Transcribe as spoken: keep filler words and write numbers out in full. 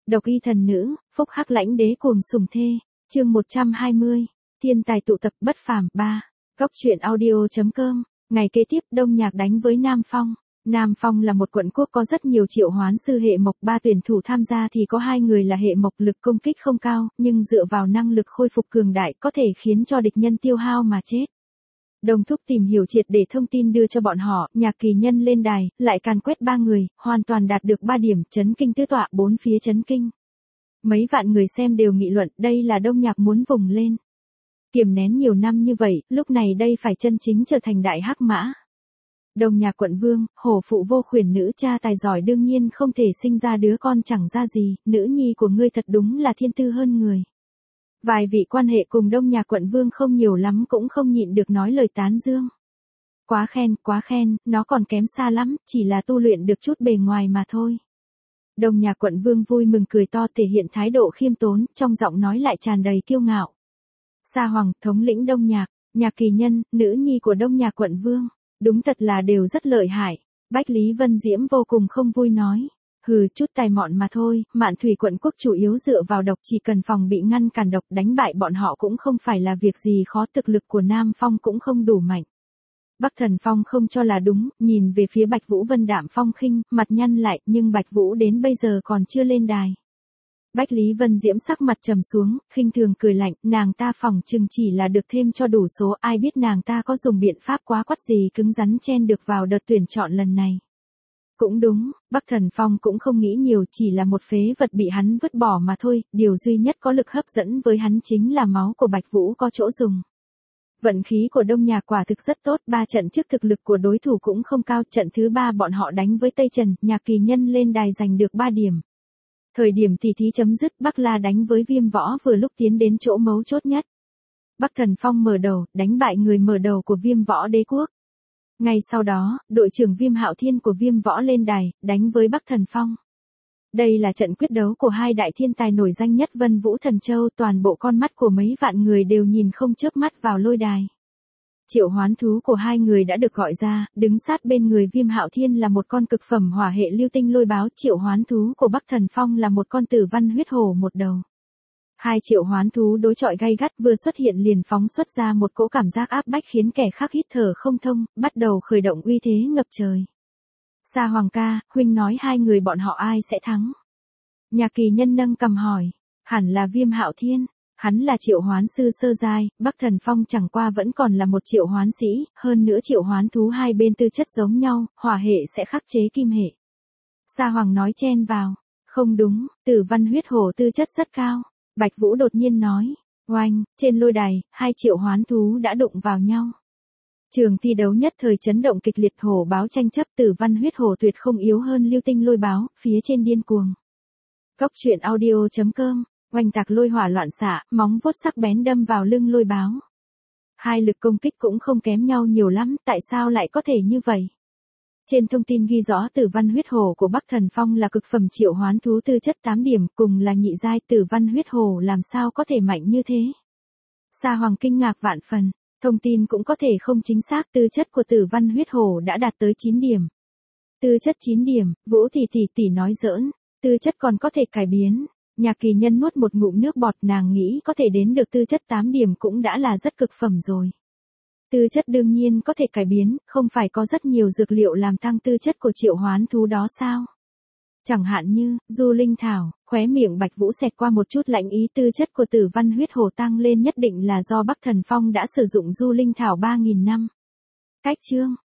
Độc y thần nữ, phúc hắc lãnh đế cuồng sủng thê. Chương một trăm hai mươi. Thiên tài tụ tập bất phàm ba. Góc truyện audio chấm com. Ngày kế tiếp, Đông Nhạc đánh với Nam Phong. Nam Phong là một quận quốc có rất nhiều triệu hoán sư hệ mộc, ba tuyển thủ tham gia thì có hai người là hệ mộc, lực công kích không cao, nhưng dựa vào năng lực khôi phục cường đại có thể khiến cho địch nhân tiêu hao mà chết. Đồng Thúc tìm hiểu triệt để thông tin đưa cho bọn họ, Nhạc Kỳ Nhân lên đài, lại càn quét ba người, hoàn toàn đạt được ba điểm, chấn kinh tứ tọa, bốn phía chấn kinh. Mấy vạn người xem đều nghị luận, đây là Đông Nhạc muốn vùng lên. Kiềm nén nhiều năm như vậy, lúc này đây phải chân chính trở thành đại hắc mã. Đông Nhạc quận vương, hổ phụ vô khuyển nữ, cha tài giỏi đương nhiên không thể sinh ra đứa con chẳng ra gì, nữ nhi của ngươi thật đúng là thiên tư hơn người. Vài vị quan hệ cùng Đông Nhạc quận vương không nhiều lắm cũng không nhịn được nói lời tán dương. Quá khen, quá khen, nó còn kém xa lắm, chỉ là tu luyện được chút bề ngoài mà thôi. Đông Nhạc quận vương vui mừng cười to, thể hiện thái độ khiêm tốn, trong giọng nói lại tràn đầy kiêu ngạo. Sa Hoàng, thống lĩnh Đông Nhạc, Nhạc Kỳ Nhân, nữ nhi của Đông Nhạc quận vương, đúng thật là đều rất lợi hại. Bách Lý Vân Diễm vô cùng không vui nói. Hừ, chút tài mọn mà thôi, Mạn Thủy quận quốc chủ yếu dựa vào độc, chỉ cần phòng bị ngăn cản độc, đánh bại bọn họ cũng không phải là việc gì khó, thực lực của Nam Phong cũng không đủ mạnh. Bắc Thần Phong không cho là đúng, nhìn về phía Bạch Vũ Vân đạm phong khinh, mặt nhăn lại, nhưng Bạch Vũ đến bây giờ còn chưa lên đài. Bách Lý Vân Diễm sắc mặt trầm xuống, khinh thường cười lạnh, nàng ta phòng chừng chỉ là được thêm cho đủ số, ai biết nàng ta có dùng biện pháp quá quắt gì cứng rắn chen được vào đợt tuyển chọn lần này. Cũng đúng, Bắc Thần Phong cũng không nghĩ nhiều, chỉ là một phế vật bị hắn vứt bỏ mà thôi, điều duy nhất có lực hấp dẫn với hắn chính là máu của Bạch Vũ có chỗ dùng. Vận khí của Đông Nhạc quả thực rất tốt, ba trận trước thực lực của đối thủ cũng không cao, trận thứ ba bọn họ đánh với Tây Trần, Nhạc Kỳ Nhân lên đài giành được ba điểm. Thời điểm tỷ thí chấm dứt, Bắc La đánh với Viêm Võ vừa lúc tiến đến chỗ mấu chốt nhất. Bắc Thần Phong mở đầu, đánh bại người mở đầu của Viêm Võ Đế Quốc. Ngay sau đó, đội trưởng Viêm Hạo Thiên của Viêm Võ lên đài, đánh với Bắc Thần Phong. Đây là trận quyết đấu của hai đại thiên tài nổi danh nhất Vân Vũ Thần Châu, toàn bộ con mắt của mấy vạn người đều nhìn không chớp mắt vào lôi đài. Triệu hoán thú của hai người đã được gọi ra, đứng sát bên người Viêm Hạo Thiên là một con cực phẩm hỏa hệ lưu tinh lôi báo, triệu hoán thú của Bắc Thần Phong là một con tử văn huyết hổ một đầu. Hai triệu hoán thú đối chọi gay gắt, vừa xuất hiện liền phóng xuất ra một cỗ cảm giác áp bách khiến kẻ khác hít thở không thông, bắt đầu khởi động uy thế ngập trời. Sa Hoàng ca, huynh nói hai người bọn họ ai sẽ thắng? Nhạc Kỳ Nhân nâng cằm hỏi. Hẳn là Viêm Hạo Thiên, hắn là triệu hoán sư sơ giai, Bắc Thần Phong chẳng qua vẫn còn là một triệu hoán sĩ, hơn nữa triệu hoán thú hai bên tư chất giống nhau, hỏa hệ sẽ khắc chế kim hệ. Sa Hoàng nói chen vào. Không đúng, tử văn huyết hổ tư chất rất cao. Bạch Vũ đột nhiên nói. Oanh, trên lôi đài, hai triệu hoán thú đã đụng vào nhau. Trường thi đấu nhất thời chấn động kịch liệt, hổ báo tranh chấp, tử văn huyết hổ tuyệt không yếu hơn lưu tinh lôi báo, phía trên điên cuồng. Góc truyện audio chấm com. Oanh tạc lôi hỏa loạn xạ, móng vuốt sắc bén đâm vào lưng lôi báo. Hai lực công kích cũng không kém nhau nhiều lắm, tại sao lại có thể như vậy? Trên thông tin ghi rõ tử văn huyết hổ của Bắc Thần Phong là cực phẩm triệu hoán thú tư chất tám điểm, cùng là nhị giai, tử văn huyết hổ làm sao có thể mạnh như thế? Sa Hoàng kinh ngạc vạn phần, thông tin cũng có thể không chính xác, tư chất của tử văn huyết hổ đã đạt tới chín điểm. Tư chất chín điểm, Vũ tỷ tỷ tỷ nói giỡn, tư chất còn có thể cải biến. Nhạc Kỳ Nhân nuốt một ngụm nước bọt, nàng nghĩ có thể đến được tư chất tám điểm cũng đã là rất cực phẩm rồi. Tư chất đương nhiên có thể cải biến, không phải có rất nhiều dược liệu làm tăng tư chất của triệu hoán thú đó sao? Chẳng hạn như, du linh thảo, khóe miệng Bạch Vũ xẹt qua một chút lạnh ý, tư chất của tử văn huyết hổ tăng lên nhất định là do Bắc Thần Phong đã sử dụng du linh thảo ba nghìn năm. Cách chương,